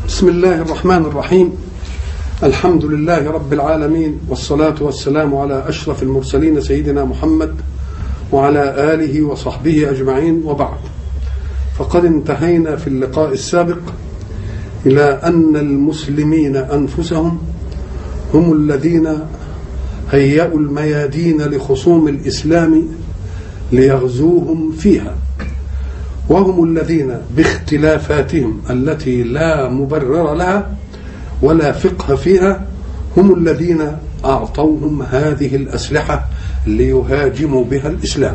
بسم الله الرحمن الرحيم. الحمد لله رب العالمين، والصلاة والسلام على أشرف المرسلين سيدنا محمد وعلى آله وصحبه أجمعين، وبعد. فقد انتهينا في اللقاء السابق إلى أن المسلمين أنفسهم هم الذين هيئوا الميادين لخصوم الإسلام ليغزوهم فيها، وهم الذين باختلافاتهم التي لا مبرر لها ولا فقه فيها هم الذين أعطوهم هذه الأسلحة ليهاجموا بها الإسلام.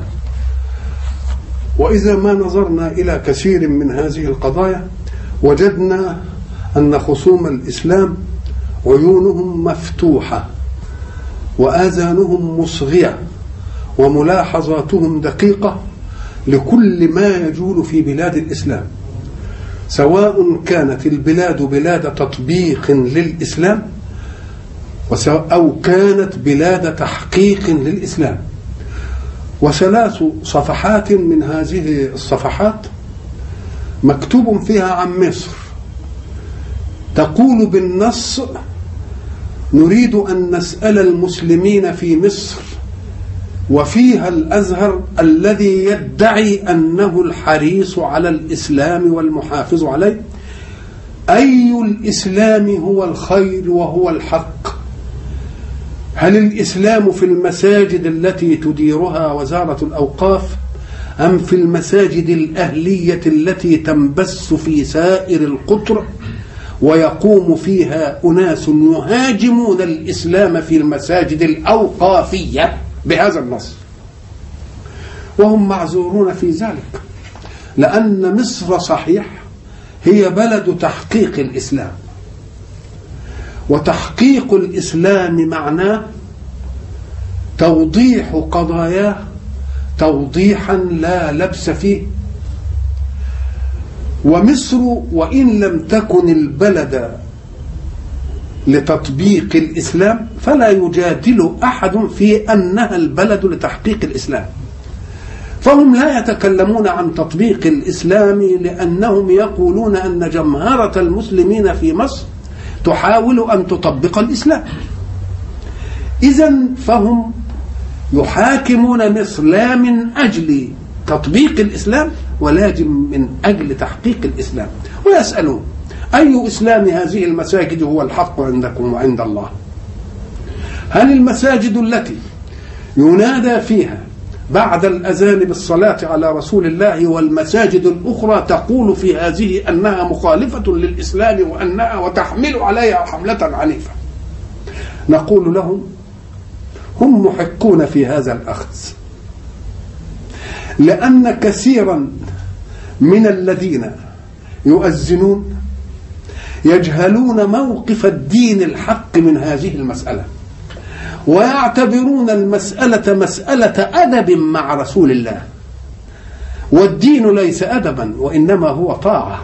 وإذا ما نظرنا إلى كثير من هذه القضايا وجدنا أن خصوم الإسلام عيونهم مفتوحة وآذانهم مصغية وملاحظاتهم دقيقة لكل ما يجول في بلاد الإسلام، سواء كانت البلاد بلاد تطبيق للإسلام أو كانت بلاد تحقيق للإسلام. وثلاث صفحات من هذه الصفحات مكتوب فيها عن مصر، تقول بالنص: نريد أن نسأل المسلمين في مصر وفيها الأزهر الذي يدعي أنه الحريص على الإسلام والمحافظ عليه، أي الإسلام هو الخير وهو الحق؟ هل الإسلام في المساجد التي تديرها وزارة الأوقاف، أم في المساجد الأهلية التي تنبث في سائر القطر ويقوم فيها أناس يهاجمون الإسلام في المساجد الأوقافية بهذا النص؟ وهم معذورون في ذلك، لأن مصر صحيح هي بلد تحقيق الإسلام، وتحقيق الإسلام معناه توضيح قضاياه توضيحا لا لبس فيه. ومصر وإن لم تكن البلد لتطبيق الإسلام فلا يجادل أحد في أنها البلد لتحقيق الإسلام، فهم لا يتكلمون عن تطبيق الإسلام لأنهم يقولون أن جمهرة المسلمين في مصر تحاول أن تطبق الإسلام. إذن فهم يحاكمون مصر لا من أجل تطبيق الإسلام ولكن من أجل تحقيق الإسلام، ويسألون: أي إسلام هذه المساجد هو الحق عندكم وعند الله؟ هل المساجد التي ينادى فيها بعد الأذان بالصلاة على رسول الله والمساجد الأخرى تقول في هذه أنها مخالفة للإسلام وأنها وتحمل عليها حملة عنيفة؟ نقول لهم: هم محقون في هذا الأخذ، لأن كثيرا من الذين يؤذنون يجهلون موقف الدين الحق من هذه المسألة، ويعتبرون المسألة مسألة أدب مع رسول الله، والدين ليس أدبا وإنما هو طاعة.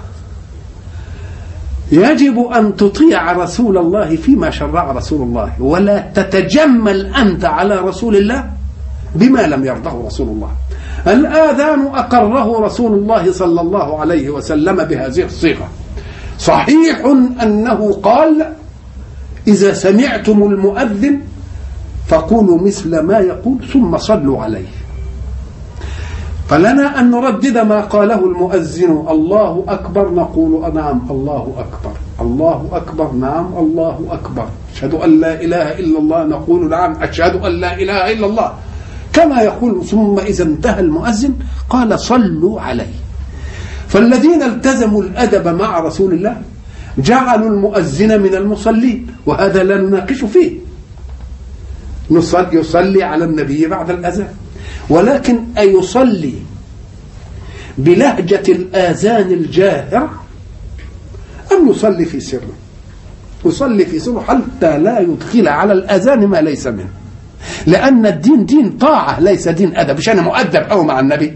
يجب أن تطيع رسول الله فيما شرع رسول الله، ولا تتجمل أنت على رسول الله بما لم يرضه رسول الله. الآذان أقره رسول الله صلى الله عليه وسلم بهذه الصيغة. صحيح أنه قال: إذا سمعتم المؤذن فقولوا مثل ما يقول ثم صلوا عليه. فلنا أن نردد ما قاله المؤذن: الله أكبر، نقول: نعم الله أكبر، الله أكبر، نعم الله أكبر، أشهد أن لا إله إلا الله، نقول: نعم أشهد أن لا إله إلا الله، كما يقول. ثم إذا انتهى المؤذن قال: صلوا عليه. فالذين التزموا الأدب مع رسول الله جعلوا المؤذن من المصلين، وهذا لا نناقش فيه، يصلي على النبي بعد الأذان، ولكن أيصلي بلهجة الآذان الجاهر أم يصلي في سر؟ يصلي في سر حتى لا يدخل على الأذان ما ليس منه، لأن الدين دين طاعة ليس دين أدب. مش أنا مؤدب أو مع النبي؟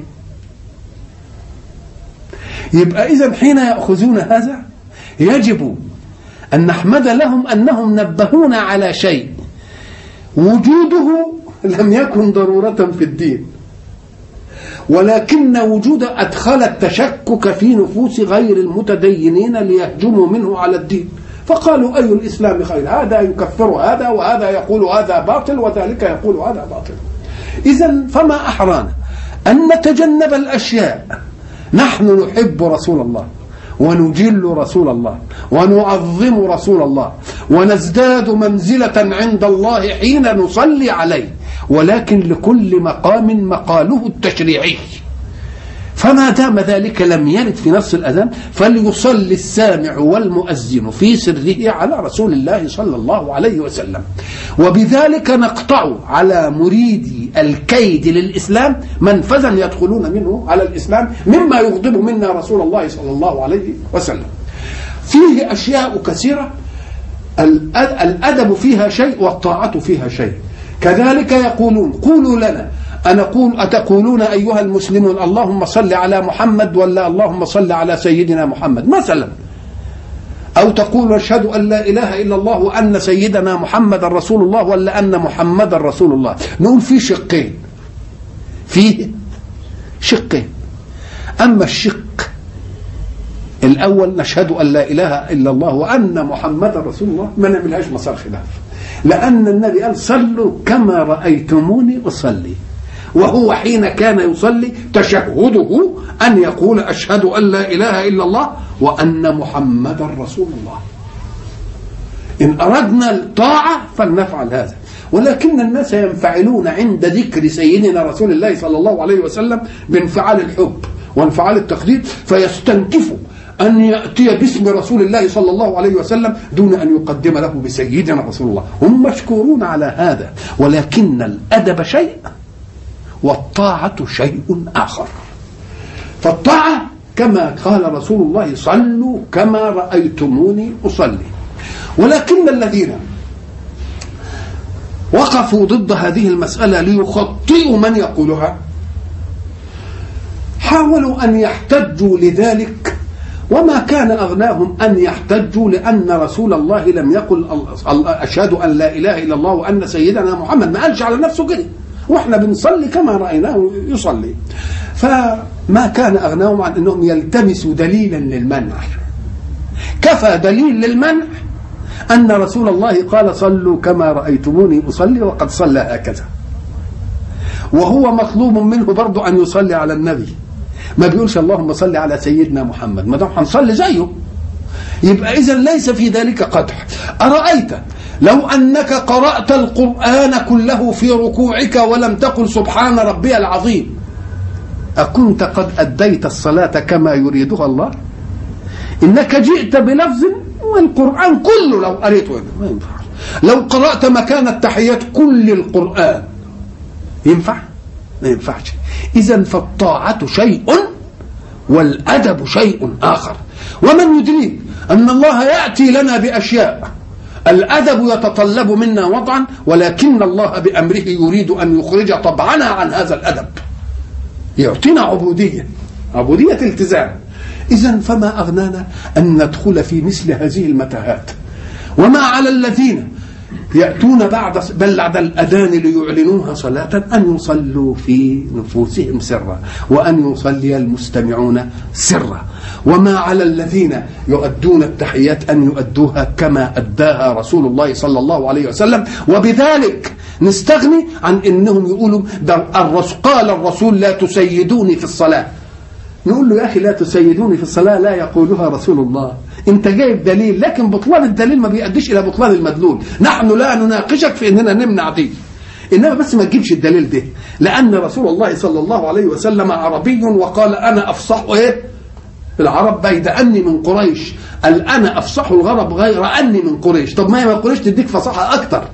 يبقى إذن حين يأخذون هذا يجب أن نحمد لهم أنهم نبهونا على شيء وجوده لم يكن ضرورة في الدين، ولكن وجود أدخل التشكك في نفوس غير المتدينين ليهجموا منه على الدين، فقالوا أي الإسلام خير، هذا يكفر هذا، وهذا يقول هذا باطل، وذلك يقول هذا باطل. إذن فما أحرانا أن نتجنب الأشياء. نحن نحب رسول الله ونجل رسول الله ونعظم رسول الله ونزداد منزلة عند الله حين نصلي عليه، ولكن لكل مقام مقاله التشريعي. فما دام ذلك لم يرد في نص الأذان فليصلي السامع والمؤذن في سره على رسول الله صلى الله عليه وسلم. وبذلك نقطع على مريدي الكيد للإسلام منفذا يدخلون منه على الإسلام مما يغضب منا رسول الله صلى الله عليه وسلم. فيه أشياء كثيرة الأدب فيها شيء والطاعة فيها شيء. كذلك يقولون قولوا لنا أتقولون أيها المسلمون اللهم صل على محمد ولا اللهم صل على سيدنا محمد مثلا، أو تقول أشهد أن لا إله إلا الله وأن سيدنا محمد رسول الله ولا أن محمد رسول الله. نقول في شقين. أما الشق الأول نشهد أن لا إله إلا الله وأن محمد رسول الله ما نعملهاش مسار خلاف، لأن النبي قال صلوا كما رأيتموني أصلي، وهو حين كان يصلي تشهده أن يقول أشهد أن لا إله إلا الله وأن محمد رسول الله. إن أردنا الطاعة فلنفعل هذا، ولكن الناس ينفعلون عند ذكر سيدنا رسول الله صلى الله عليه وسلم بانفعال الحب وانفعال التقدير، فيستنكفوا أن يأتي باسم رسول الله صلى الله عليه وسلم دون أن يقدم له بسيدنا رسول الله. هم مشكورون على هذا، ولكن الأدب شيء والطاعة شيء آخر. فالطاعة كما قال رسول الله صلوا كما رأيتموني أصلي. ولكن الذين وقفوا ضد هذه المسألة ليخطئوا من يقولها حاولوا أن يحتجوا لذلك، وما كان أغناهم أن يحتجوا، لأن رسول الله لم يقل أشهد أن لا إله إلا الله وأن سيدنا محمد، ما قالش على نفسه كده، وإحنا بنصلي كما رأيناه يصلي. فما كان أغناهم عن أنهم يلتمسوا دليلا للمنع. كفى دليل للمنع أن رسول الله قال صلوا كما رأيتموني أصلي وقد صلى هكذا، وهو مطلوب منه برضو أن يصلي على النبي، ما بيقولش اللهم صل على سيدنا محمد، ما دام هنصلي زيه يبقى إذا ليس في ذلك قدح. أرأيت لو أنك قرأت القرآن كله في ركوعك ولم تقل سبحان ربي العظيم، أكنت قد أديت الصلاة كما يريدها الله؟ إنك جئت بلفظ والقرآن كله لو قريته ما ينفع. لو قرأت مكان التحيات كل القرآن ينفع؟ ما ينفعش. إذن فالطاعة شيء والأدب شيء آخر. ومن يدري أن الله يأتي لنا بأشياء الأدب يتطلب منا وضعا، ولكن الله بأمره يريد أن يخرج طبعنا عن هذا الأدب، يعطينا عبودية التزام. إذن فما أغنانا أن ندخل في مثل هذه المتاهات. وما على الذين يأتون بعد الأذان ليعلنوها صلاة أن يصلوا في نفوسهم سرا، وأن يصلي المستمعون سرا. وما على الذين يؤدون التحيات أن يؤدوها كما أداها رسول الله صلى الله عليه وسلم. وبذلك نستغني عن إنهم يقولوا قال الرسول لا تسيدوني في الصلاة. نقول له يا أخي لا تسيدوني في الصلاة لا يقولها رسول الله، انت جايب دليل، لكن بطلان الدليل ما بيؤديش الى بطلان المدلول. نحن لا نناقشك في اننا نمنع دي، انما بس ما تجيبش الدليل ده، لان رسول الله صلى الله عليه وسلم عربي وقال انا افصح العرب بيد اني من قريش، قال انا افصح الغرب غير اني من قريش. طب ما قريش تديك فصاحه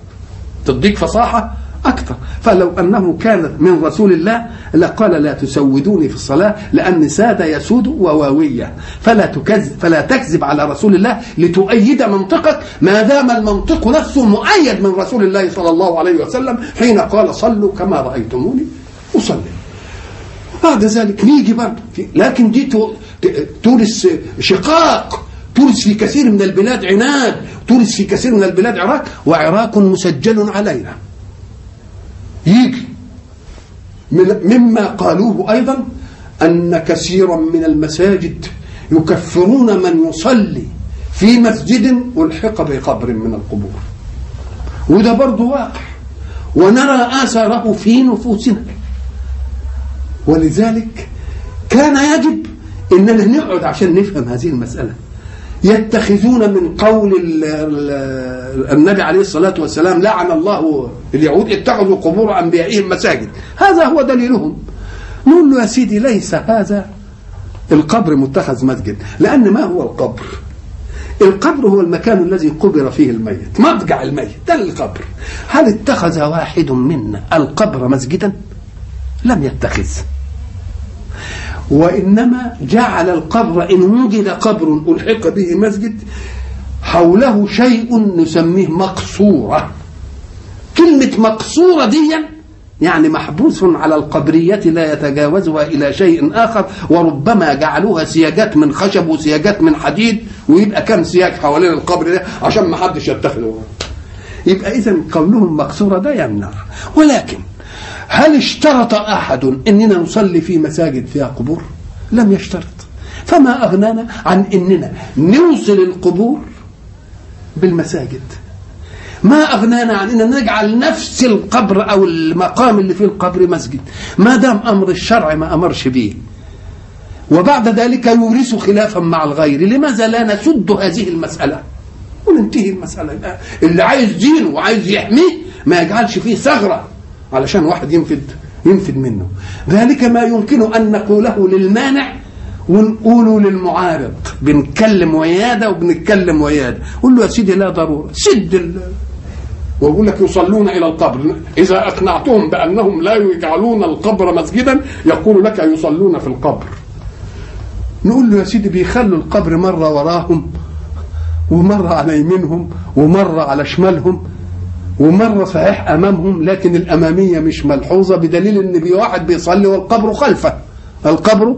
اكتر، فلو انه كان من رسول الله لقال لا تسودوني في الصلاه، لان ساد يسود وواويه، فلا تكذب على رسول الله لتؤيد منطقك، ما دام المنطق نفسه مؤيد من رسول الله صلى الله عليه وسلم حين قال صلوا كما رايتموني اصلي. بعد ذلك نيجي برضه لكن دي تورث شقاق، تورث في كثير من البلاد عناد، تورث في كثير من البلاد عراك، وعراك مسجل علينا. يجي مما قالوه أيضا أن كثيرا من المساجد يكفرون من يصلي في مسجد ألحق بقبر من القبور، وده برضو واقع ونرى آثاره في نفوسنا. ولذلك كان يجب إننا نقعد عشان نفهم هذه المسألة. يتخذون من قول النبي عليه الصلاة والسلام لعن الله اليهود اتخذوا قبور أنبيائهم مساجد، هذا هو دليلهم. نقول له يا سيدي ليس هذا القبر متخذ مسجد، لأن ما هو القبر؟ القبر هو المكان الذي قبر فيه الميت، مضجع الميت ده القبر. هل اتخذ واحد منا القبر مسجدا؟ لم يتخذ، وإنما جعل القبر إن وجد قبر ألحق به مسجد حوله شيء نسميه مقصورة. كلمة مقصورة دي يعني محبوس على القبرية لا يتجاوزها إلى شيء آخر، وربما جعلوها سياجات من خشب وسياجات من حديد، ويبقى كم سياج حوالين القبر ده عشان ما حدش يتخذه. يبقى إذن قولهم مقصورة ده يمنع. ولكن هل اشترط أحد إننا نصلي في مساجد فيها قبور؟ لم يشترط. فما أغنانا عن إننا نوصل القبور بالمساجد؟ ما أغنانا عن إننا نجعل نفس القبر أو المقام اللي في القبر مسجد، ما دام أمر الشرع ما أمرش به، وبعد ذلك يورث خلافا مع الغير. لماذا لا نسد هذه المسألة وننتهي المسألة؟ اللي عايز دينه وعايز يحميه ما يجعلش فيه ثغرة علشان واحد ينفد منه. ذلك ما يمكن أن نقوله للمانع ونقوله للمعارض. بنتكلم وياده وبنتكلم وياده، قول له يا سيدي لا ضرورة، سد ويقول لك يصلون إلى القبر. إذا أقنعتهم بأنهم لا يجعلون القبر مسجدا يقول لك يصلون في القبر. نقول له يا سيدي بيخلوا القبر مرة وراهم ومرة على يمينهم ومرة على شمالهم ومرة صحيح أمامهم، لكن الأمامية مش ملحوظة، بدليل أن واحد بيصلي والقبر خلفه القبر.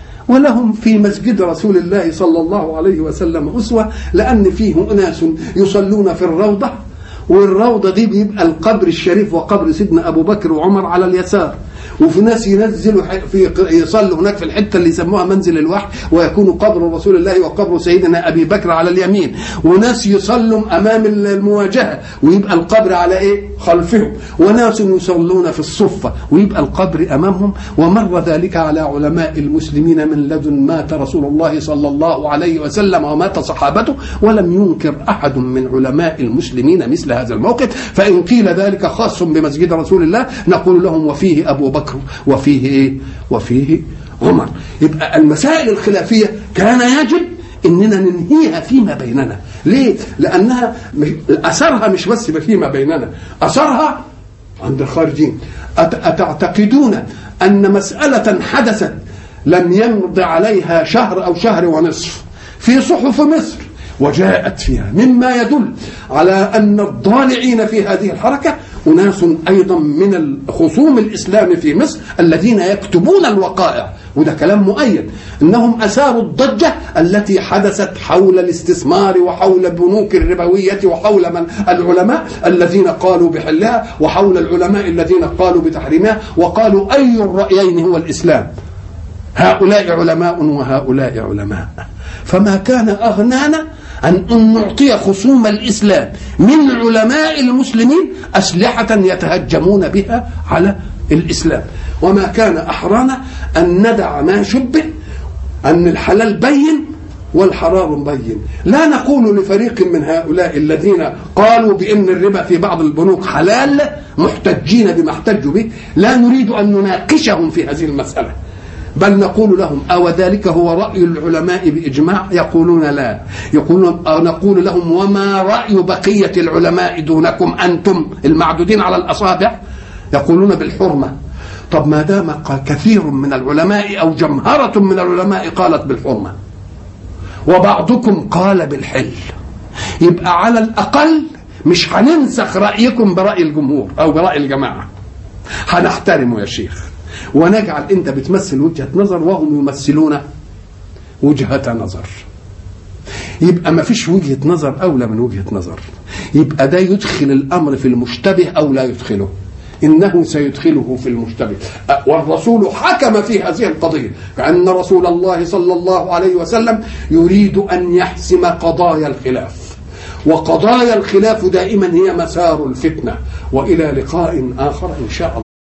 ولهم في مسجد رسول الله صلى الله عليه وسلم أسوة، لأن فيه أناس يصلون في الروضة، والروضة دي بيبقى القبر الشريف وقبر سيدنا أبو بكر وعمر على اليسار، وفي ناس ينزلوا يصلوا هناك في الحتة اللي يسموها منزل الوحي، ويكون قبر رسول الله وقبر سيدنا أبي بكر على اليمين، وناس يصلوا أمام المواجهة ويبقى القبر على إيه؟ خلفهم، وناس يصلون في الصفة ويبقى القبر أمامهم. ومر ذلك على علماء المسلمين من لدن مات رسول الله صلى الله عليه وسلم ومات صحابته، ولم ينكر أحد من علماء المسلمين مثل هذا الموقف. فإن قيل ذلك خاص بمسجد رسول الله نقول لهم وفيه أبو بكر وفيه إيه؟ وفيه عمر. يبقى المسائل الخلافية كان يجب إننا ننهيها فيما بيننا. ليه؟ لأنها أثرها مش بس فيما بيننا، أثرها عند الخارجين. أتعتقدون أن مسألة حدثت لم يمض عليها شهر أو شهر ونصف في صحف مصر وجاءت فيها مما يدل على أن الضالعين في هذه الحركة أناس أيضا من خصوم الإسلام في مصر الذين يكتبون الوقائع، وده كلام مؤيد، إنهم أثاروا الضجة التي حدثت حول الاستثمار وحول البنوك الربوية وحول من العلماء الذين قالوا بحلها وحول العلماء الذين قالوا بتحريمها، وقالوا أي الرأيين هو الإسلام، هؤلاء علماء وهؤلاء علماء. فما كان أغنانا أن نعطي خصوم الإسلام من علماء المسلمين أسلحة يتهجمون بها على الإسلام، وما كان أحرانا أن ندع ما شبه أن الحلال بين والحرام بين. لا نقول لفريق من هؤلاء الذين قالوا بأن الربا في بعض البنوك حلال محتجين بما احتجوا به، لا نريد أن نناقشهم في هذه المسألة، بل نقول لهم أو ذلك هو رأي العلماء بإجماع؟ يقولون لا. نقول لهم وما رأي بقية العلماء دونكم أنتم المعدودين على الأصابع؟ يقولون بالحرمة. طب ما دام كثير من العلماء أو جمهرة من العلماء قالت بالحرمة وبعضكم قال بالحل، يبقى على الأقل مش هننسخ رأيكم برأي الجمهور أو برأي الجماعة، هنحترمه يا شيخ ونجعل انت بتمثل وجهة نظر وهم يمثلون وجهة نظر. يبقى ما فيش وجهة نظر أولى من وجهة نظر، يبقى ده يدخل الأمر في المشتبه أو لا يدخله. إنه سيدخله في المشتبه. والرسول حكم في هذه القضية، كأن رسول الله صلى الله عليه وسلم يريد أن يحسم قضايا الخلاف، وقضايا الخلاف دائما هي مسار الفتنة. وإلى لقاء آخر إن شاء الله.